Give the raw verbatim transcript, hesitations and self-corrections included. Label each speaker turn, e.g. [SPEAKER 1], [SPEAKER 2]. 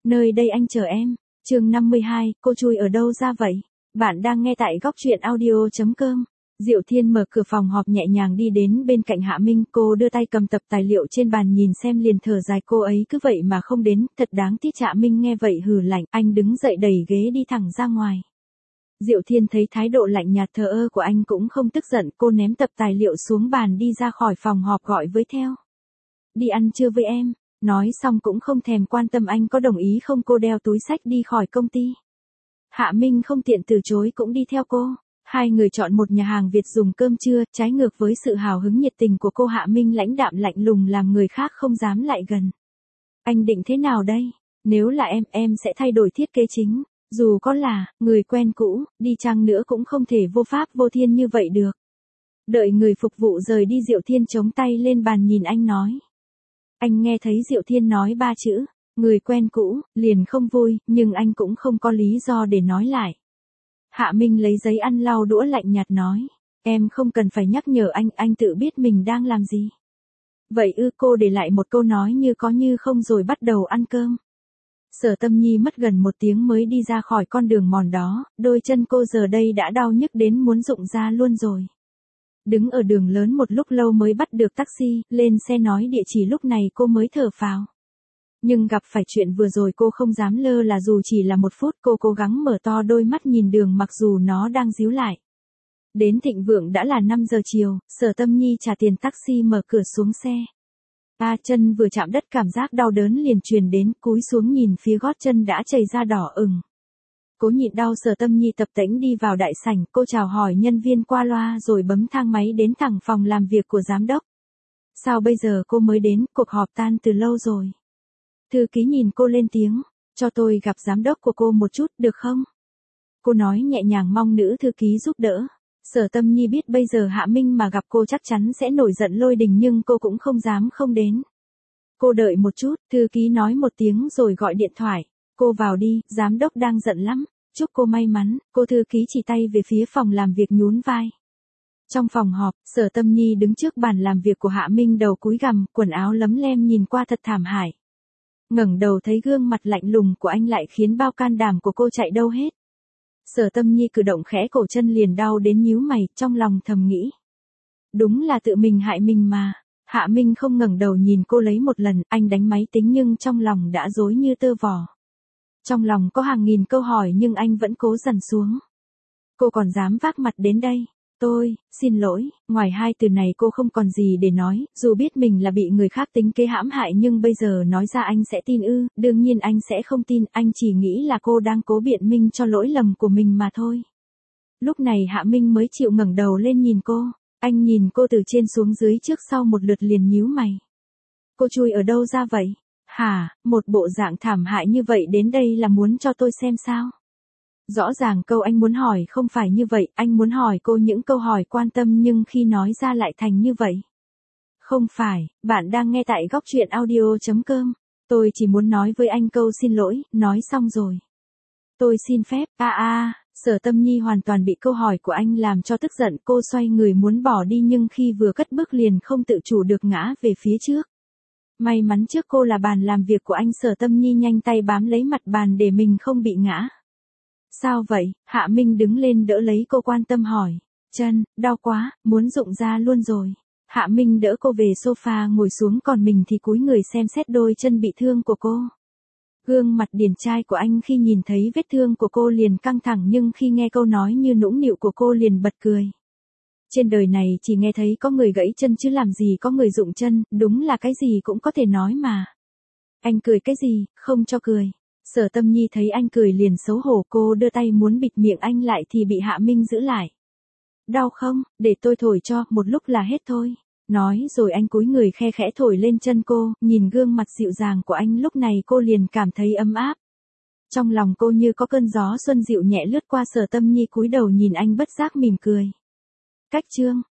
[SPEAKER 1] Nơi đây anh chờ em. Chương năm mươi hai, cô chui ở đâu ra vậy? Bạn đang nghe tại góc truyện audio chấm com. Diệu Thiên mở cửa phòng họp nhẹ nhàng đi đến bên cạnh Hạ Minh, cô đưa tay cầm tập tài liệu trên bàn nhìn xem liền thở dài, cô ấy cứ vậy mà không đến, thật đáng tiếc. Hạ Minh nghe vậy hừ lạnh, anh đứng dậy đẩy ghế đi thẳng ra ngoài. Diệu Thiên thấy thái độ lạnh nhạt thờ ơ của anh cũng không tức giận, cô ném tập tài liệu xuống bàn đi ra khỏi phòng họp gọi với theo. Đi ăn trưa với em. Nói xong cũng không thèm quan tâm anh có đồng ý không, cô đeo túi xách đi khỏi công ty. Hạ Minh không tiện từ chối cũng đi theo cô. Hai người chọn một nhà hàng Việt dùng cơm trưa, trái ngược với sự hào hứng nhiệt tình của cô, Hạ Minh lãnh đạm lạnh lùng làm người khác không dám lại gần. Anh định thế nào đây? Nếu là em, em sẽ thay đổi thiết kế chính. Dù có là người quen cũ, đi chăng nữa cũng không thể vô pháp vô thiên như vậy được. Đợi người phục vụ rời đi, Diệu Thiên chống tay lên bàn nhìn anh nói. Anh nghe thấy Diệu Thiên nói ba chữ, người quen cũ, liền không vui, nhưng anh cũng không có lý do để nói lại. Hạ Minh lấy giấy ăn lau đũa lạnh nhạt nói, em không cần phải nhắc nhở anh, anh tự biết mình đang làm gì. Vậy ư? Cô để lại một câu nói như có như không rồi bắt đầu ăn cơm. Sở Tâm Nhi mất gần một tiếng mới đi ra khỏi con đường mòn đó, đôi chân cô giờ đây đã đau nhức đến muốn rụng ra luôn rồi. Đứng ở đường lớn một lúc lâu mới bắt được taxi, lên xe nói địa chỉ, lúc này cô mới thở phào. Nhưng gặp phải chuyện vừa rồi cô không dám lơ là dù chỉ là một phút, cô cố gắng mở to đôi mắt nhìn đường mặc dù nó đang díu lại. Đến Thịnh Vượng đã là năm giờ chiều, Sở Tâm Nhi trả tiền taxi mở cửa xuống xe. A à, chân vừa chạm đất cảm giác đau đớn liền truyền đến, cúi xuống nhìn phía gót chân đã chảy ra đỏ ửng. Cố nhịn đau, Sở Tâm Nhi tập tễnh đi vào đại sảnh, cô chào hỏi nhân viên qua loa rồi bấm thang máy đến thẳng phòng làm việc của giám đốc. Sao bây giờ cô mới đến, cuộc họp tan từ lâu rồi. Thư ký nhìn cô lên tiếng, cho tôi gặp giám đốc của cô một chút, được không? Cô nói nhẹ nhàng mong nữ thư ký giúp đỡ. Sở Tâm Nhi biết bây giờ Hạ Minh mà gặp cô chắc chắn sẽ nổi giận lôi đình nhưng cô cũng không dám không đến. Cô đợi một chút, thư ký nói một tiếng rồi gọi điện thoại. Cô vào đi, giám đốc đang giận lắm. Chúc cô may mắn, cô thư ký chỉ tay về phía phòng làm việc nhún vai. Trong phòng họp, Sở Tâm Nhi đứng trước bàn làm việc của Hạ Minh, đầu cúi gằm, quần áo lấm lem nhìn qua thật thảm hại. Ngẩng đầu thấy gương mặt lạnh lùng của anh lại khiến bao can đảm của cô chạy đâu hết. Sở Tâm Nhi cử động khẽ cổ chân liền đau đến nhíu mày, trong lòng thầm nghĩ. Đúng là tự mình hại mình mà. Hạ Minh không ngẩng đầu nhìn cô lấy một lần, anh đánh máy tính nhưng trong lòng đã rối như tơ vò. Trong lòng có hàng nghìn câu hỏi nhưng anh vẫn cố dằn xuống. Cô còn dám vác mặt đến đây. Tôi, xin lỗi, ngoài hai từ này cô không còn gì để nói, dù biết mình là bị người khác tính kế hãm hại nhưng bây giờ nói ra anh sẽ tin ư? Đương nhiên anh sẽ không tin, anh chỉ nghĩ là cô đang cố biện minh cho lỗi lầm của mình mà thôi. Lúc này Hạ Minh mới chịu ngẩng đầu lên nhìn cô, anh nhìn cô từ trên xuống dưới trước sau một lượt liền nhíu mày. Cô chui ở đâu ra vậy? Hả, một bộ dạng thảm hại như vậy đến đây là muốn cho tôi xem sao? Rõ ràng câu anh muốn hỏi không phải như vậy, anh muốn hỏi cô những câu hỏi quan tâm nhưng khi nói ra lại thành như vậy. Không phải, bạn đang nghe tại góc truyện audio chấm com. Tôi chỉ muốn nói với anh câu xin lỗi, nói xong rồi. Tôi xin phép, a a, Sở Tâm Nhi hoàn toàn bị câu hỏi của anh làm cho tức giận, cô xoay người muốn bỏ đi nhưng khi vừa cất bước liền không tự chủ được ngã về phía trước. May mắn trước cô là bàn làm việc của anh, Sở Tâm Nhi nhanh tay bám lấy mặt bàn để mình không bị ngã. Sao vậy? Hạ Minh đứng lên đỡ lấy cô, quan tâm hỏi. Chân, đau quá, muốn rụng ra luôn rồi. Hạ Minh đỡ cô về sofa ngồi xuống, còn mình thì cúi người xem xét đôi chân bị thương của cô. Gương mặt điển trai của anh khi nhìn thấy vết thương của cô liền căng thẳng nhưng khi nghe câu nói như nũng nịu của cô liền bật cười. Trên đời này chỉ nghe thấy có người gãy chân chứ làm gì có người rụng chân, đúng là cái gì cũng có thể nói mà. Anh cười cái gì, không cho cười. Sở Tâm Nhi thấy anh cười liền xấu hổ, cô đưa tay muốn bịt miệng anh lại thì bị Hạ Minh giữ lại. Đau không, để tôi thổi cho, một lúc là hết thôi. Nói rồi anh cúi người khe khẽ thổi lên chân cô, nhìn gương mặt dịu dàng của anh lúc này cô liền cảm thấy ấm áp. Trong lòng cô như có cơn gió xuân dịu nhẹ lướt qua, Sở Tâm Nhi cúi đầu nhìn anh bất giác mỉm cười. Cách chương,